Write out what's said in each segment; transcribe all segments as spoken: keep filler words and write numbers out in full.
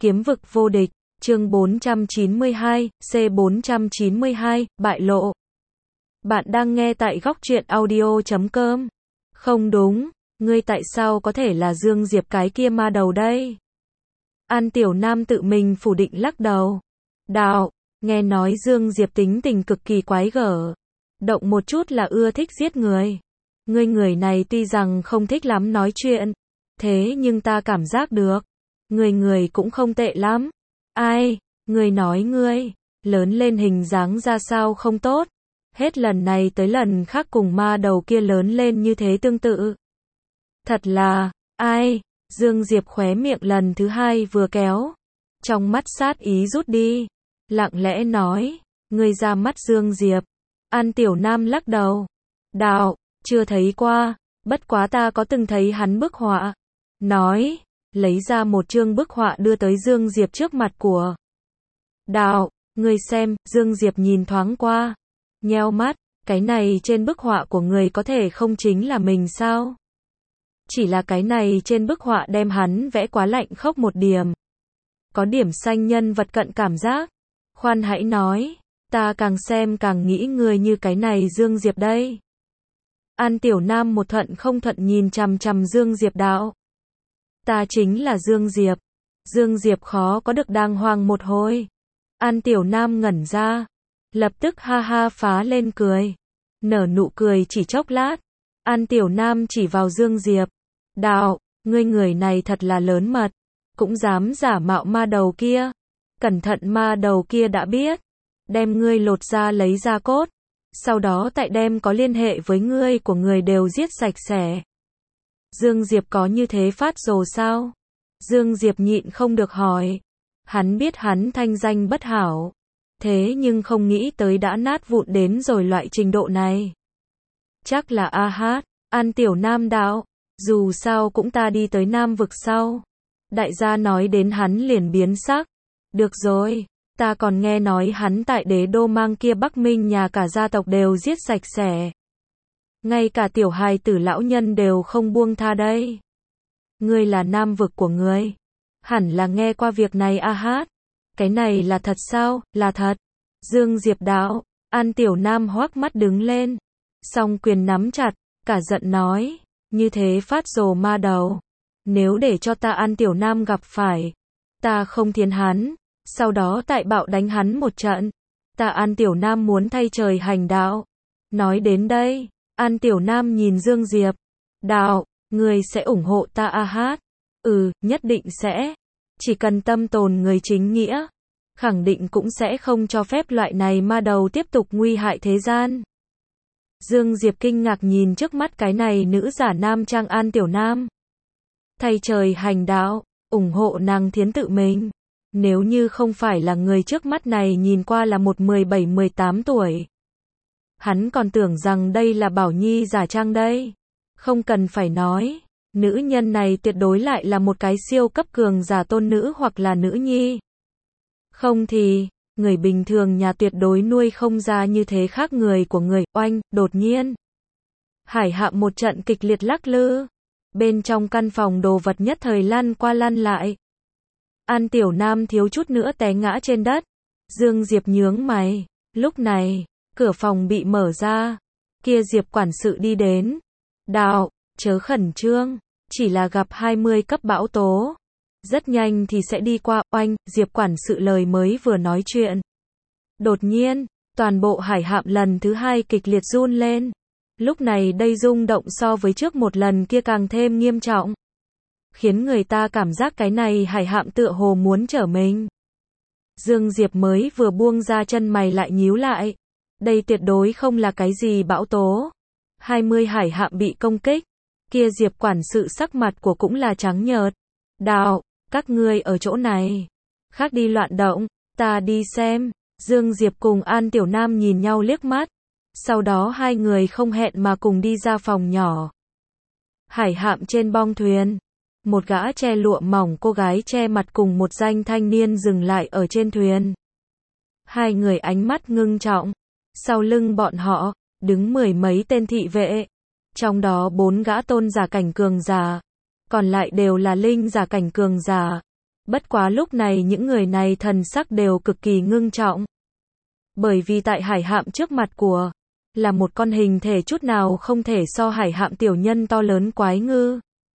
Kiếm vực vô địch, chương bốn trăm chín mươi hai, C bốn trăm chín mươi hai, bại lộ. Bạn đang nghe tại góc truyện audio chấm com. Không đúng, ngươi tại sao có thể là Dương Diệp cái kia ma đầu đây? An Tiểu Nam tự mình phủ định lắc đầu. Đạo, nghe nói Dương Diệp tính tình cực kỳ quái gở. Động một chút là ưa thích giết người. Ngươi người này tuy rằng không thích lắm nói chuyện, thế nhưng ta cảm giác được. Người người cũng không tệ lắm. Ai, người nói ngươi, lớn lên hình dáng ra sao không tốt. Hết lần này tới lần khác cùng ma đầu kia lớn lên như thế tương tự. Thật là, ai, Dương Diệp khóe miệng lần thứ hai vừa kéo. Trong mắt sát ý rút đi. Lặng lẽ nói, ngươi ra mắt Dương Diệp. An Tiểu Nam lắc đầu. Đạo, chưa thấy qua, bất quá ta có từng thấy hắn bức họa. Nói, lấy ra một chương bức họa đưa tới Dương Diệp trước mặt của. Đạo, ngươi xem, Dương Diệp nhìn thoáng qua. Nheo mắt, cái này trên bức họa của người có thể không chính là mình sao? Chỉ là cái này trên bức họa đem hắn vẽ quá lạnh khốc một điểm. Có điểm xanh nhân vật cận cảm giác. Khoan hãy nói, ta càng xem càng nghĩ người như cái này Dương Diệp đây. An Tiểu Nam một thuận không thuận nhìn chằm chằm Dương Diệp đạo. Ta chính là Dương Diệp. Dương Diệp khó có được đàng hoàng một hồi. An Tiểu Nam ngẩn ra. Lập tức ha ha phá lên cười. Nở nụ cười chỉ chốc lát. An Tiểu Nam chỉ vào Dương Diệp. Đạo, ngươi người này thật là lớn mật. Cũng dám giả mạo ma đầu kia. Cẩn thận ma đầu kia đã biết. Đem ngươi lột ra lấy ra cốt. Sau đó tại đem có liên hệ với ngươi của người đều giết sạch sẽ. Dương Diệp có như thế phát rồ sao? Dương Diệp nhịn không được hỏi. Hắn biết hắn thanh danh bất hảo. Thế nhưng không nghĩ tới đã nát vụn đến rồi loại trình độ này. Chắc là a hát, An Tiểu Nam đạo. Dù sao cũng ta đi tới Nam vực sau. Đại gia nói đến hắn liền biến sắc. Được rồi, ta còn nghe nói hắn tại đế đô mang kia Bắc Minh nhà cả gia tộc đều giết sạch sẽ. Ngay cả tiểu hài tử lão nhân đều không buông tha đây. Ngươi là Nam vực của ngươi. Hẳn là nghe qua việc này a hát. Cái này là thật sao? Là thật. Dương Diệp đạo. An Tiểu Nam hoắc mắt đứng lên. Song quyền nắm chặt. Cả giận nói. Như thế phát rồ ma đầu. Nếu để cho ta An Tiểu Nam gặp phải. Ta không thiến hắn. Sau đó tại bạo đánh hắn một trận. Ta An Tiểu Nam muốn thay trời hành đạo. Nói đến đây. An Tiểu Nam nhìn Dương Diệp. Đạo, người sẽ ủng hộ ta a hát. Ừ, nhất định sẽ. Chỉ cần tâm tồn người chính nghĩa. Khẳng định cũng sẽ không cho phép loại này ma đầu tiếp tục nguy hại thế gian. Dương Diệp kinh ngạc nhìn trước mắt cái này nữ giả nam trang An Tiểu Nam. Thay trời hành đạo, ủng hộ nàng thiến tự mình. Nếu như không phải là người trước mắt này nhìn qua là một mười bảy mười tám tuổi. Hắn còn tưởng rằng đây là Bảo Nhi giả trang đây. Không cần phải nói. Nữ nhân này tuyệt đối lại là một cái siêu cấp cường giả tôn nữ hoặc là nữ nhi. Không thì, người bình thường nhà tuyệt đối nuôi không ra như thế khác người của người. Oanh, đột nhiên. Hải Hạm một trận kịch liệt lắc lư. Bên trong căn phòng đồ vật nhất thời lăn qua lăn lại. An Tiểu Nam thiếu chút nữa té ngã trên đất. Dương Diệp nhướng mày. Lúc này, cửa phòng bị mở ra. Kia Diệp quản sự đi đến. Đạo, chớ khẩn trương. Chỉ là gặp hai mươi cấp bão tố. Rất nhanh thì sẽ đi qua. Oanh, Diệp quản sự lời mới vừa nói chuyện. Đột nhiên, toàn bộ Hải Hạm lần thứ hai kịch liệt run lên. Lúc này đây rung động so với trước một lần kia càng thêm nghiêm trọng. Khiến người ta cảm giác cái này Hải Hạm tựa hồ muốn trở mình. Dương Diệp mới vừa buông ra chân mày lại nhíu lại. Đây tuyệt đối không là cái gì bão tố. hai mươi Hải Hạm bị công kích. Kia Diệp quản sự sắc mặt của cũng là trắng nhợt. Đạo, các ngươi ở chỗ này. Khác đi loạn động, ta đi xem. Dương Diệp cùng An Tiểu Nam nhìn nhau liếc mắt. Sau đó hai người không hẹn mà cùng đi ra phòng nhỏ. Hải Hạm trên bong thuyền. Một gã che lụa mỏng cô gái che mặt cùng một danh thanh niên dừng lại ở trên thuyền. Hai người ánh mắt ngưng trọng. Sau lưng bọn họ, đứng mười mấy tên thị vệ. Trong đó bốn gã tôn giả cảnh cường giả. Còn lại đều là linh giả cảnh cường giả. Bất quá lúc này những người này thần sắc đều cực kỳ ngưng trọng. Bởi vì tại hải hạm trước mặt của, là một con hình thể chút nào không thể so hải hạm tiểu nhân to lớn quái ngư.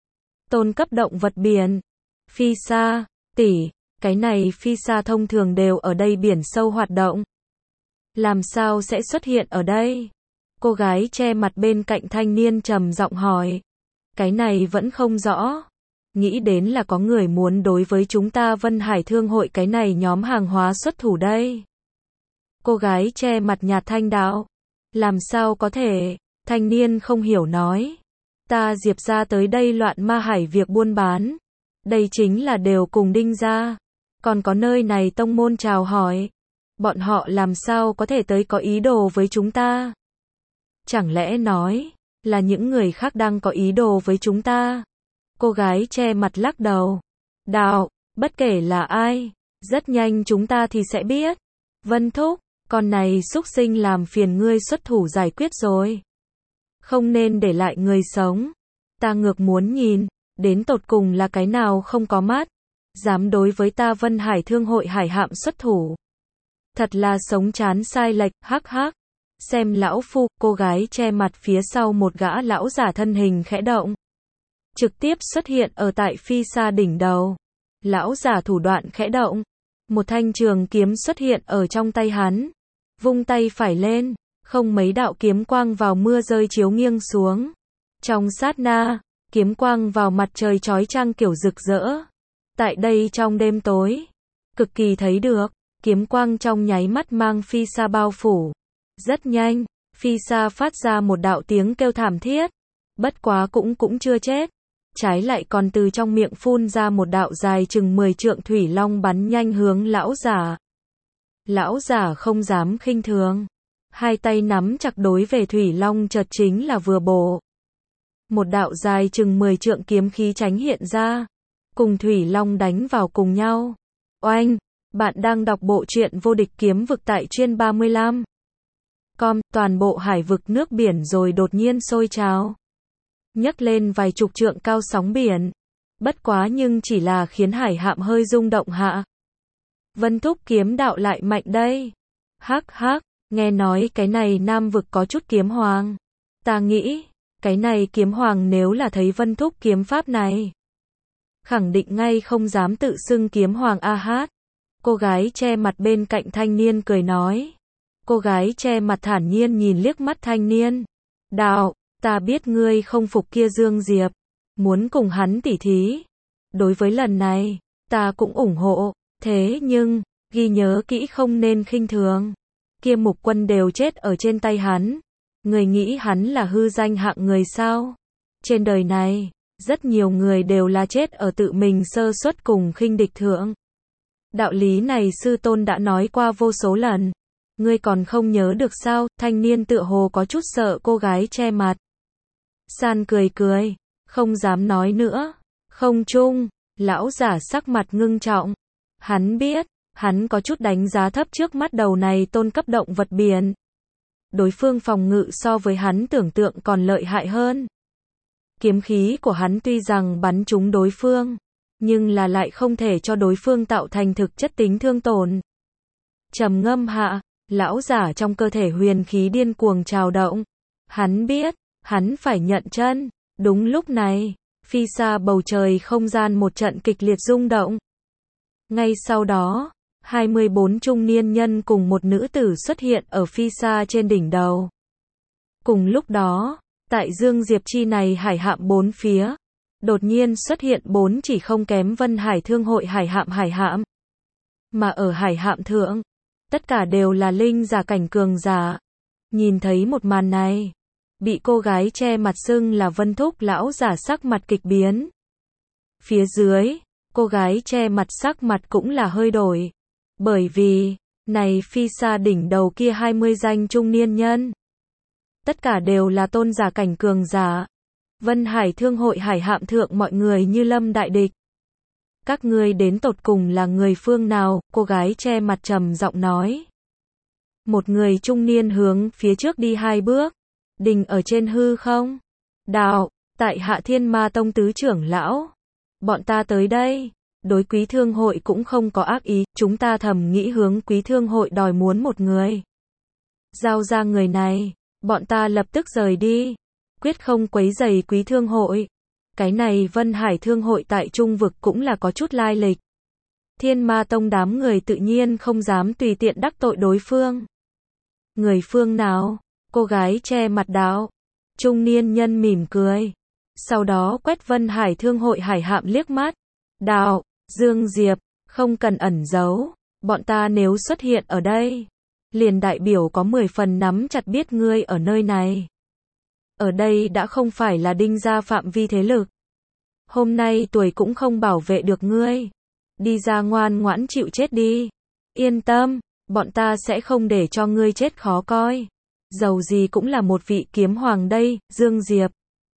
Tôn cấp động vật biển. Phi sa, tỷ, cái này phi sa thông thường đều ở đây biển sâu hoạt động. Làm sao sẽ xuất hiện ở đây? Cô gái che mặt bên cạnh thanh niên trầm giọng hỏi. Cái này vẫn không rõ. Nghĩ đến là có người muốn đối với chúng ta Vân Hải Thương hội cái này nhóm hàng hóa xuất thủ đây. Cô gái che mặt nhạt thanh đạo. Làm sao có thể? Thanh niên không hiểu nói. Ta Diệp ra tới đây loạn ma hải việc buôn bán. Đây chính là đều cùng Đinh ra. Còn có nơi này tông môn chào hỏi. Bọn họ làm sao có thể tới có ý đồ với chúng ta? Chẳng lẽ nói, là những người khác đang có ý đồ với chúng ta? Cô gái che mặt lắc đầu. Đạo, bất kể là ai, rất nhanh chúng ta thì sẽ biết. Vân Thúc, con này xúc sinh làm phiền ngươi xuất thủ giải quyết rồi. Không nên để lại người sống. Ta ngược muốn nhìn, đến tột cùng là cái nào không có mắt. Dám đối với ta Vân Hải Thương hội hải hạm xuất thủ. Thật là sống chán sai lệch, hắc hắc. Xem lão phu, cô gái che mặt phía sau một gã lão giả thân hình khẽ động. Trực tiếp xuất hiện ở tại phi sa đỉnh đầu. Lão giả thủ đoạn khẽ động. Một thanh trường kiếm xuất hiện ở trong tay hắn. Vung tay phải lên, không mấy đạo kiếm quang vào mưa rơi chiếu nghiêng xuống. Trong sát na, kiếm quang vào mặt trời chói chang kiểu rực rỡ. Tại đây trong đêm tối, cực kỳ thấy được, kiếm quang trong nháy mắt mang phi sa bao phủ. Rất nhanh, phi sa phát ra một đạo tiếng kêu thảm thiết. Bất quá cũng cũng chưa chết. Trái lại còn từ trong miệng phun ra một đạo dài chừng mười trượng thủy long bắn nhanh hướng lão giả. Lão giả không dám khinh thường. Hai tay nắm chặt đối về thủy long chợt chính là vừa bổ. Một đạo dài chừng mười trượng kiếm khí tránh hiện ra. Cùng thủy long đánh vào cùng nhau. Oanh, bạn đang đọc bộ truyện vô địch kiếm vực tại chuyên ba mươi lăm. Com, toàn bộ hải vực nước biển rồi đột nhiên sôi trào. Nhấc lên vài chục trượng cao sóng biển. Bất quá nhưng chỉ là khiến hải hạm hơi rung động hạ. Vân Thúc kiếm đạo lại mạnh đây. Hắc hắc, nghe nói cái này Nam vực có chút kiếm hoàng. Ta nghĩ, cái này kiếm hoàng nếu là thấy Vân Thúc kiếm pháp này. Khẳng định ngay không dám tự xưng kiếm hoàng a hát. Cô gái che mặt bên cạnh thanh niên cười nói. Cô gái che mặt thản nhiên nhìn liếc mắt thanh niên. Đạo, ta biết ngươi không phục kia Dương Diệp. Muốn cùng hắn tỉ thí. Đối với lần này, ta cũng ủng hộ. Thế nhưng, ghi nhớ kỹ không nên khinh thường. Kia mục quân đều chết ở trên tay hắn. Người nghĩ hắn là hư danh hạng người sao? Trên đời này, rất nhiều người đều là chết ở tự mình sơ suất cùng khinh địch thượng. Đạo lý này sư tôn đã nói qua vô số lần. Ngươi còn không nhớ được sao? Thanh niên tựa hồ có chút sợ cô gái che mặt. San cười cười, không dám nói nữa. Không chung, lão giả sắc mặt ngưng trọng. Hắn biết, hắn có chút đánh giá thấp trước mắt đầu này tôn cấp động vật biển. Đối phương phòng ngự so với hắn tưởng tượng còn lợi hại hơn. Kiếm khí của hắn tuy rằng bắn trúng đối phương, nhưng là lại không thể cho đối phương tạo thành thực chất tính thương tổn. Trầm ngâm hạ, lão giả trong cơ thể huyền khí điên cuồng trào động. Hắn biết, hắn phải nhận chân. Đúng lúc này, phi xa bầu trời không gian một trận kịch liệt rung động. Ngay sau đó, hai mươi bốn trung niên nhân cùng một nữ tử xuất hiện ở phi xa trên đỉnh đầu. Cùng lúc đó, tại Dương Diệp chi này hải hạm bốn phía, đột nhiên xuất hiện bốn chỉ không kém Vân Hải Thương hội hải hạm hải hạm. Mà ở hải hạm thượng, tất cả đều là linh giả cảnh cường giả. Nhìn thấy một màn này, bị cô gái che mặt xưng là Vân Thúc lão giả sắc mặt kịch biến. Phía dưới, cô gái che mặt sắc mặt cũng là hơi đổi. Bởi vì, này phi xa đỉnh đầu kia hai mươi danh trung niên nhân. Tất cả đều là tôn giả cảnh cường giả. Vân Hải Thương hội hải hạm thượng mọi người như lâm đại địch. Các ngươi đến tột cùng là người phương nào? Cô gái che mặt trầm giọng nói. Một người trung niên hướng phía trước đi hai bước. Đình ở trên hư không? Đạo, tại Hạ Thiên Ma Tông tứ trưởng lão. Bọn ta tới đây, đối Quý Thương hội cũng không có ác ý, chúng ta thầm nghĩ hướng Quý Thương hội đòi muốn một người. Giao ra người này, bọn ta lập tức rời đi, quyết không quấy rầy Quý Thương hội. Cái này Vân Hải Thương hội tại Trung vực cũng là có chút lai lịch. Thiên Ma Tông đám người tự nhiên không dám tùy tiện đắc tội đối phương. Người phương nào? Cô gái che mặt đạo. Trung niên nhân mỉm cười. Sau đó quét Vân Hải Thương hội Hải Hạm liếc mắt. Đạo, Dương Diệp, không cần ẩn giấu. Bọn ta nếu xuất hiện ở đây, liền đại biểu có mười phần nắm chặt biết ngươi ở nơi này. Ở đây đã không phải là đinh gia phạm vi thế lực. Hôm nay tuổi cũng không bảo vệ được ngươi. Đi ra ngoan ngoãn chịu chết đi. Yên tâm, bọn ta sẽ không để cho ngươi chết khó coi. Dầu gì cũng là một vị kiếm hoàng đây, Dương Diệp.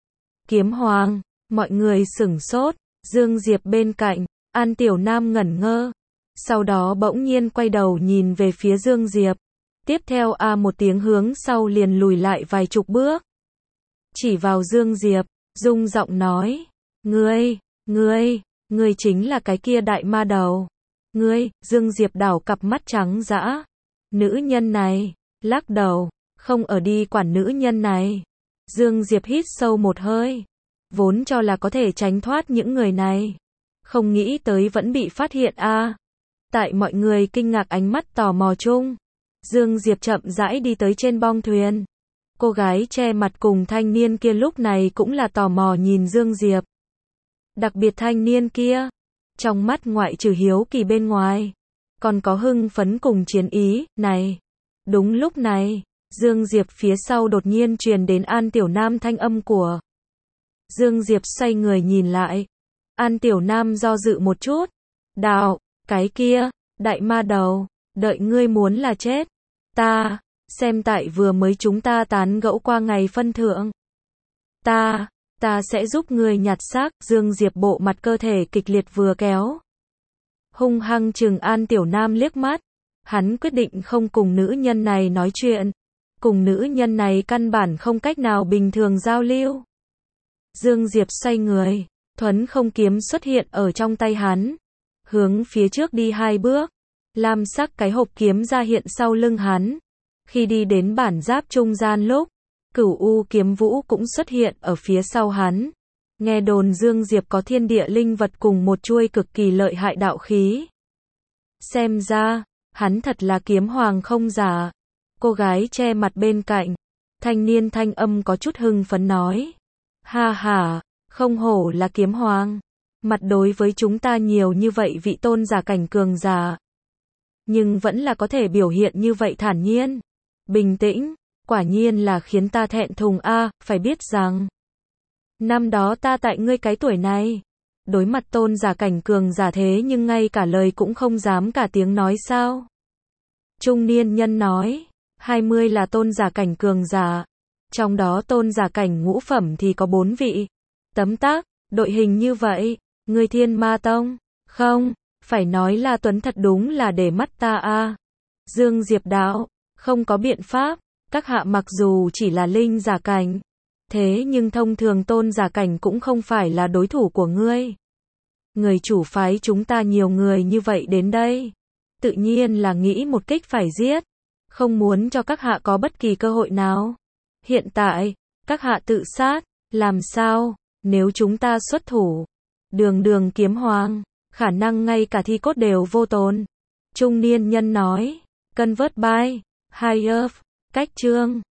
Kiếm hoàng, mọi người sửng sốt. Dương Diệp bên cạnh, An Tiểu Nam ngẩn ngơ. Sau đó bỗng nhiên quay đầu nhìn về phía Dương Diệp. Tiếp theo a một tiếng hướng sau liền lùi lại vài chục bước. Chỉ vào Dương Diệp, rung giọng nói. Ngươi, ngươi, ngươi chính là cái kia đại ma đầu. Ngươi, Dương Diệp đảo cặp mắt trắng dã. Nữ nhân này, lắc đầu, không ở đi quản nữ nhân này. Dương Diệp hít sâu một hơi. Vốn cho là có thể tránh thoát những người này. Không nghĩ tới vẫn bị phát hiện a. À. Tại mọi người kinh ngạc ánh mắt tò mò chung. Dương Diệp chậm rãi đi tới trên bong thuyền. Cô gái che mặt cùng thanh niên kia lúc này cũng là tò mò nhìn Dương Diệp. Đặc biệt thanh niên kia. Trong mắt ngoại trừ hiếu kỳ bên ngoài. Còn có hưng phấn cùng chiến ý, này. Đúng lúc này, Dương Diệp phía sau đột nhiên truyền đến An Tiểu Nam thanh âm của. Dương Diệp xoay người nhìn lại. An Tiểu Nam do dự một chút. Đạo, cái kia, đại ma đầu, đợi ngươi muốn là chết. Ta, xem tại vừa mới chúng ta tán gẫu qua ngày phân thượng. Ta, ta sẽ giúp ngươi nhặt xác. Dương Diệp bộ mặt cơ thể kịch liệt vừa kéo. Hung hăng trừng An Tiểu Nam liếc mắt. Hắn quyết định không cùng nữ nhân này nói chuyện. Cùng nữ nhân này căn bản không cách nào bình thường giao lưu. Dương Diệp xoay người, thuấn không kiếm xuất hiện ở trong tay hắn. Hướng phía trước đi hai bước. Lam sắc cái hộp kiếm ra hiện sau lưng hắn. Khi đi đến bản giáp trung gian lúc, Cửu U kiếm vũ cũng xuất hiện ở phía sau hắn. Nghe đồn Dương Diệp có thiên địa linh vật cùng một chuôi cực kỳ lợi hại đạo khí. Xem ra, hắn thật là kiếm hoàng không giả. Cô gái che mặt bên cạnh, thanh niên thanh âm có chút hưng phấn nói. Ha ha, không hổ là kiếm hoàng. Mặt đối với chúng ta nhiều như vậy vị tôn giả cảnh cường giả. Nhưng vẫn là có thể biểu hiện như vậy thản nhiên. Bình tĩnh, quả nhiên là khiến ta thẹn thùng a, à, phải biết rằng. Năm đó ta tại ngươi cái tuổi này. Đối mặt tôn giả cảnh cường giả thế nhưng ngay cả lời cũng không dám cả tiếng nói sao. Trung niên nhân nói, hai mươi là tôn giả cảnh cường giả. Trong đó tôn giả cảnh ngũ phẩm thì có bốn vị. Tấm tắc, đội hình như vậy, ngươi Thiên Ma Tông, không, phải nói là Tuấn thật đúng là để mắt ta a. À. Dương Diệp đạo, không có biện pháp, các hạ mặc dù chỉ là linh giả cảnh, thế nhưng thông thường tôn giả cảnh cũng không phải là đối thủ của ngươi. Người chủ phái chúng ta nhiều người như vậy đến đây, tự nhiên là nghĩ một kích phải giết, không muốn cho các hạ có bất kỳ cơ hội nào. Hiện tại, các hạ tự sát, làm sao, nếu chúng ta xuất thủ, đường đường kiếm hoàng, khả năng ngay cả thi cốt đều vô tồn. Trung niên nhân nói, Convert by, High Earth, cách chương.